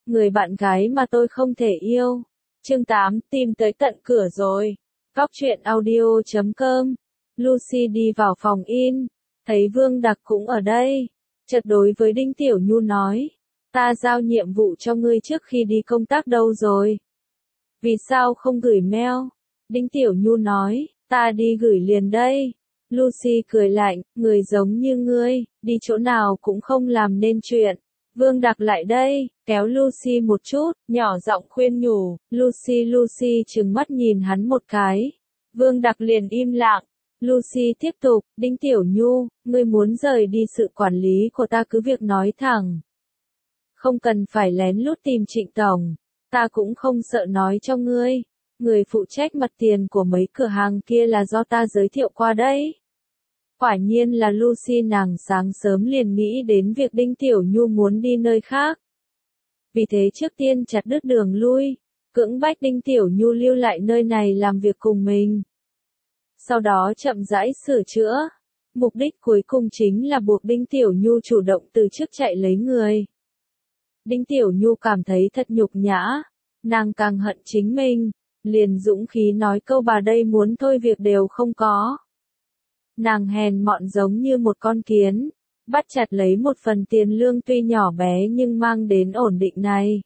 người bạn gái mà tôi không thể yêu. Chương 8, tìm tới tận cửa rồi. Góc truyện audio.com. Lucy đi vào phòng in, thấy Vương Đặc cũng ở đây. Chợt đối với Đinh Tiểu Nhu nói, ta giao nhiệm vụ cho ngươi trước khi đi công tác đâu rồi? Vì sao không gửi mail? Đinh Tiểu Nhu nói, ta đi gửi liền đây. Lucy cười lạnh, người giống như ngươi, đi chỗ nào cũng không làm nên chuyện. Vương Đặc lại đây, kéo Lucy một chút, nhỏ giọng khuyên nhủ, Lucy trừng mắt nhìn hắn một cái. Vương Đặc liền im lặng. Lucy tiếp tục, Đinh Tiểu Nhu, ngươi muốn rời đi sự quản lý của ta cứ việc nói thẳng. Không cần phải lén lút tìm Trịnh Tổng, ta cũng không sợ nói cho ngươi. Người phụ trách mặt tiền của mấy cửa hàng kia là do ta giới thiệu qua đấy. Quả nhiên là Lucy, nàng sáng sớm liền nghĩ đến việc Đinh Tiểu Nhu muốn đi nơi khác. Vì thế trước tiên chặt đứt đường lui, cưỡng bách Đinh Tiểu Nhu lưu lại nơi này làm việc cùng mình. Sau đó chậm rãi sửa chữa. Mục đích cuối cùng chính là buộc Đinh Tiểu Nhu chủ động từ chức chạy lấy người. Đinh Tiểu Nhu cảm thấy thật nhục nhã, nàng càng hận chính mình, liền dũng khí nói câu bà đây muốn thôi việc đều không có. Nàng hèn mọn giống như một con kiến, bắt chặt lấy một phần tiền lương tuy nhỏ bé nhưng mang đến ổn định này.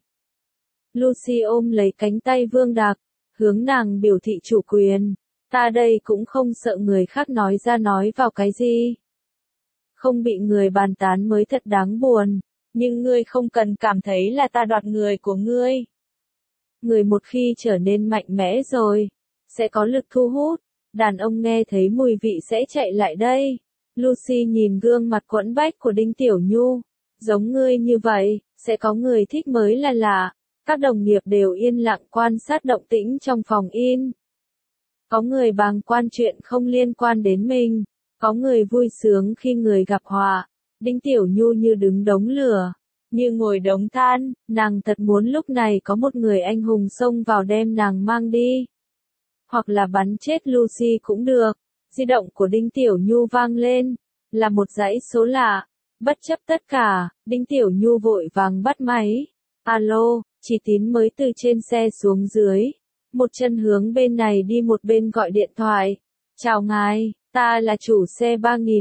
Lucy ôm lấy cánh tay Vương Đặc, hướng nàng biểu thị chủ quyền, ta đây cũng không sợ người khác nói ra nói vào cái gì. Không bị người bàn tán mới thật đáng buồn, nhưng ngươi không cần cảm thấy là ta đoạt người của ngươi. Người một khi trở nên mạnh mẽ rồi, sẽ có lực thu hút. Đàn ông nghe thấy mùi vị sẽ chạy lại đây. Lucy nhìn gương mặt quẫn bách của Đinh Tiểu Nhu. Giống ngươi như vậy, sẽ có người thích mới là lạ. Các đồng nghiệp đều yên lặng quan sát động tĩnh trong phòng in. Có người bàng quan chuyện không liên quan đến mình. Có người vui sướng khi người gặp họa. Đinh Tiểu Nhu như đứng đống lửa, như ngồi đống than. Nàng thật muốn lúc này có một người anh hùng xông vào đem nàng mang đi. Hoặc là bắn chết Lucy cũng được. Di động của Đinh Tiểu Nhu vang lên, là một dãy số lạ. Bất chấp tất cả, Đinh Tiểu Nhu vội vàng bắt máy. Alo, Chỉ Tín mới từ trên xe xuống dưới. Một chân hướng bên này đi một bên gọi điện thoại. Chào ngài, ta là chủ xe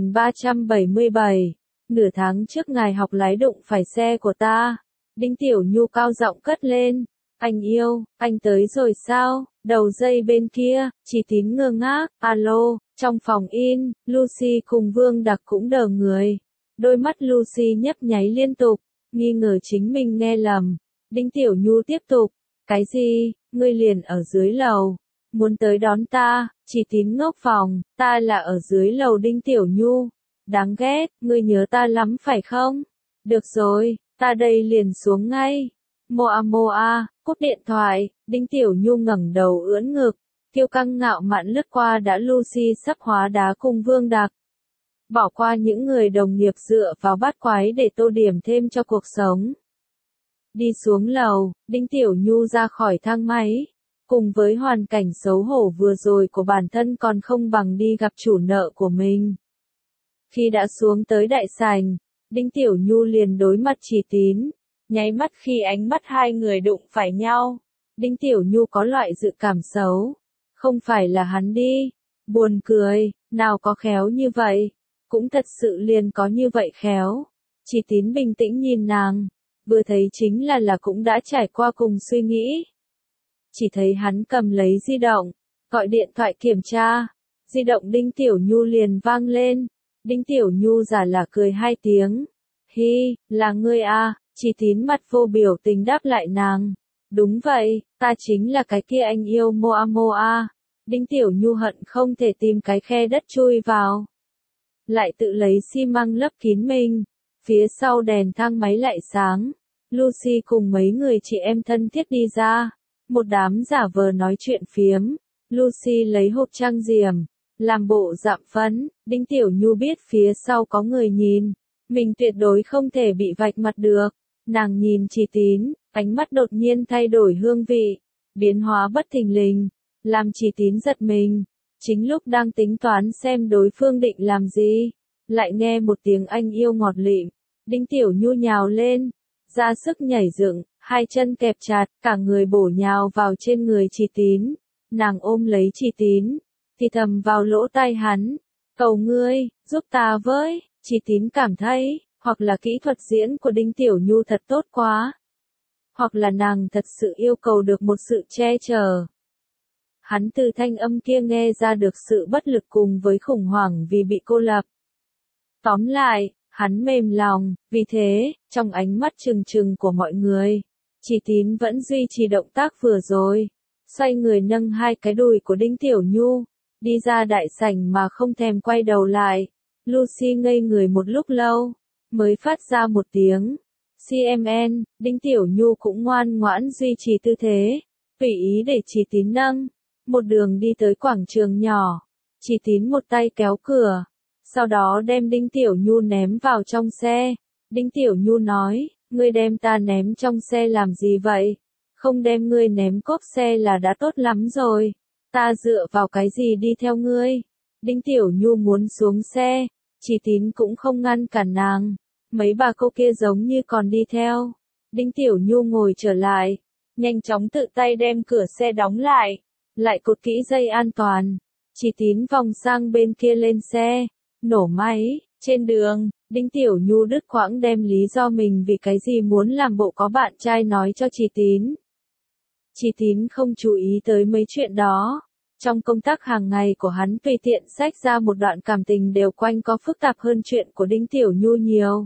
3377. Nửa tháng trước ngài học lái đụng phải xe của ta. Đinh Tiểu Nhu cao giọng cất lên. Anh yêu, anh tới rồi sao? Đầu dây bên kia, Chỉ Tín ngơ ngác, alo, trong phòng in, Lucy cùng Vương Đặc cũng đờ người. Đôi mắt Lucy nhấp nháy liên tục, nghi ngờ chính mình nghe lầm. Đinh Tiểu Nhu tiếp tục, cái gì, ngươi liền ở dưới lầu, muốn tới đón ta? Chỉ Tín ngốc phòng, ta là ở dưới lầu. Đinh Tiểu Nhu, đáng ghét, ngươi nhớ ta lắm phải không? Được rồi, ta đây liền xuống ngay. Moa, cúp điện thoại, Đinh Tiểu Nhu ngẩng đầu ưỡn ngực, kiêu căng ngạo mạn lướt qua đã Lucy sắp hóa đá cùng Vương Đặc. Bỏ qua những người đồng nghiệp dựa vào bát quái để tô điểm thêm cho cuộc sống. Đi xuống lầu, Đinh Tiểu Nhu ra khỏi thang máy. Cùng với hoàn cảnh xấu hổ vừa rồi của bản thân còn không bằng đi gặp chủ nợ của mình. Khi đã xuống tới đại sảnh, Đinh Tiểu Nhu liền đối mặt Chỉ Tín. Nháy mắt khi ánh mắt hai người đụng phải nhau, Đinh Tiểu Nhu có loại dự cảm xấu. Không phải là hắn đi. Buồn cười, nào có khéo như vậy. Cũng thật sự liền có như vậy khéo. Chỉ Tín bình tĩnh nhìn nàng. Vừa thấy chính là cũng đã trải qua cùng suy nghĩ. Chỉ thấy hắn cầm lấy di động, gọi điện thoại kiểm tra. Di động Đinh Tiểu Nhu liền vang lên. Đinh Tiểu Nhu giả là cười hai tiếng. Hi, là ngươi à? Chỉ Tín mặt vô biểu tình đáp lại nàng. Đúng vậy, ta chính là cái kia anh yêu Moa. Đinh Tiểu Nhu hận không thể tìm cái khe đất chui vào. Lại tự lấy xi măng lấp kín mình. Phía sau đèn thang máy lại sáng. Lucy cùng mấy người chị em thân thiết đi ra. Một đám giả vờ nói chuyện phiếm. Lucy lấy hộp trang diểm, làm bộ dạm phấn. Đinh Tiểu Nhu biết phía sau có người nhìn. Mình tuyệt đối không thể bị vạch mặt được. Nàng nhìn Chỉ Tín, ánh mắt đột nhiên thay đổi hương vị, biến hóa bất thình lình, làm Chỉ Tín giật mình. Chính lúc đang tính toán xem đối phương định làm gì, lại nghe một tiếng anh yêu ngọt lịm. Đinh Tiểu Nhu nhào lên, ra sức nhảy dựng, hai chân kẹp chặt, cả người bổ nhào vào trên người Chỉ Tín. Nàng ôm lấy Chỉ Tín, thì thầm vào lỗ tai hắn, cầu ngươi, giúp ta với. Chỉ Tín cảm thấy, hoặc là kỹ thuật diễn của Đinh Tiểu Nhu thật tốt quá, hoặc là nàng thật sự yêu cầu được một sự che chở. Hắn từ thanh âm kia nghe ra được sự bất lực cùng với khủng hoảng vì bị cô lập. Tóm lại, hắn mềm lòng, vì thế, trong ánh mắt trừng trừng của mọi người, Chỉ Tín vẫn duy trì động tác vừa rồi, xoay người nâng hai cái đùi của Đinh Tiểu Nhu, đi ra đại sảnh mà không thèm quay đầu lại. Lucy ngây người một lúc lâu, mới phát ra một tiếng CMN. Đinh Tiểu Nhu cũng ngoan ngoãn duy trì tư thế, tùy ý để Chỉ Tín nâng. Một đường đi tới quảng trường nhỏ, Chỉ Tín một tay kéo cửa, sau đó đem Đinh Tiểu Nhu ném vào trong xe. Đinh Tiểu Nhu nói, ngươi đem ta ném trong xe làm gì vậy? Không đem ngươi ném cốp xe là đã tốt lắm rồi. Ta dựa vào cái gì đi theo ngươi? Đinh Tiểu Nhu muốn xuống xe, Chỉ Tín cũng không ngăn cản nàng. Mấy bà cô kia giống như còn đi theo. Đinh Tiểu Nhu ngồi trở lại, nhanh chóng tự tay đem cửa xe đóng lại, lại cột kỹ dây an toàn. Chỉ Tín vòng sang bên kia lên xe, nổ máy. Trên đường, Đinh Tiểu Nhu đứt quãng đem lý do mình vì cái gì muốn làm bộ có bạn trai nói cho Chỉ Tín. Chỉ Tín không chú ý tới mấy chuyện đó. Trong công tác hàng ngày của hắn tùy tiện xách ra một đoạn cảm tình đều quanh có phức tạp hơn chuyện của Đinh Tiểu Nhu nhiều.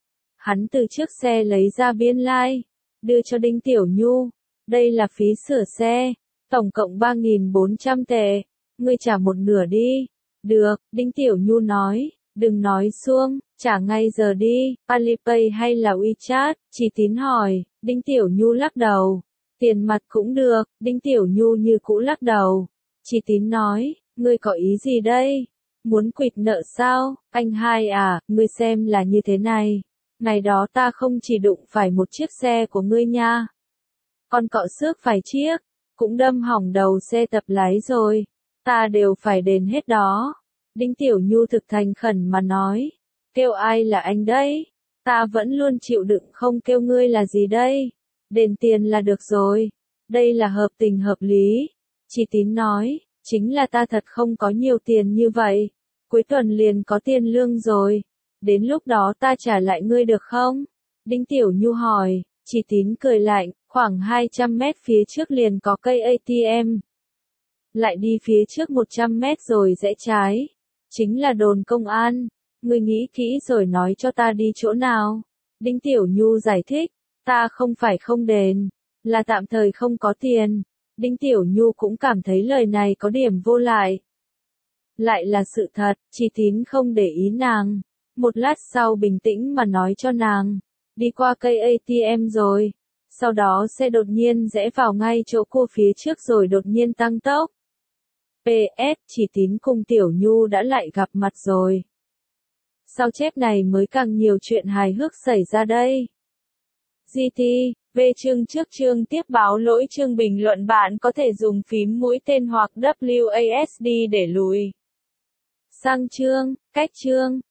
Hắn từ chiếc xe lấy ra biên lai, đưa cho Đinh Tiểu Nhu. Đây là phí sửa xe, tổng cộng 3.400 tệ, ngươi trả một nửa đi. Được, Đinh Tiểu Nhu nói, đừng nói suông, trả ngay giờ đi, Alipay hay là WeChat? Chỉ Tín hỏi. Đinh Tiểu Nhu lắc đầu. Tiền mặt cũng được. Đinh Tiểu Nhu như cũ lắc đầu. Chỉ Tín nói, ngươi có ý gì đây? Muốn quỵt nợ sao? Anh hai à, ngươi xem là như thế này. Ngày đó ta không chỉ đụng phải một chiếc xe của ngươi nha, còn cọ xước phải chiếc, cũng đâm hỏng đầu xe tập lái rồi. Ta đều phải đền hết đó. Đinh Tiểu Nhu thực thành khẩn mà nói. Kêu ai là anh đấy? Ta vẫn luôn chịu đựng không kêu ngươi là gì đây? Đền tiền là được rồi. Đây là hợp tình hợp lý. Chỉ Tín nói, chính là ta thật không có nhiều tiền như vậy. Cuối tuần liền có tiền lương rồi. Đến lúc đó ta trả lại ngươi được không? Đinh Tiểu Nhu hỏi. Chỉ Tín cười lạnh, khoảng 200 mét phía trước liền có cây ATM. Lại đi phía trước 100 mét rồi rẽ trái. Chính là đồn công an. Ngươi nghĩ kỹ rồi nói cho ta đi chỗ nào. Đinh Tiểu Nhu giải thích, ta không phải không đền, là tạm thời không có tiền. Đinh Tiểu Nhu cũng cảm thấy lời này có điểm vô lại. Lại là sự thật, Chỉ Tín không để ý nàng. Một lát sau bình tĩnh mà nói cho nàng, đi qua cây ATM rồi. Sau đó xe đột nhiên rẽ vào ngay chỗ cua phía trước rồi đột nhiên tăng tốc. PS, Chỉ Tín cùng Tiểu Nhu đã lại gặp mặt rồi. Sau chép này mới càng nhiều chuyện hài hước xảy ra đây. GT, về chương trước chương tiếp báo lỗi chương bình luận bạn có thể dùng phím mũi tên hoặc WASD để lùi sang chương, cách chương.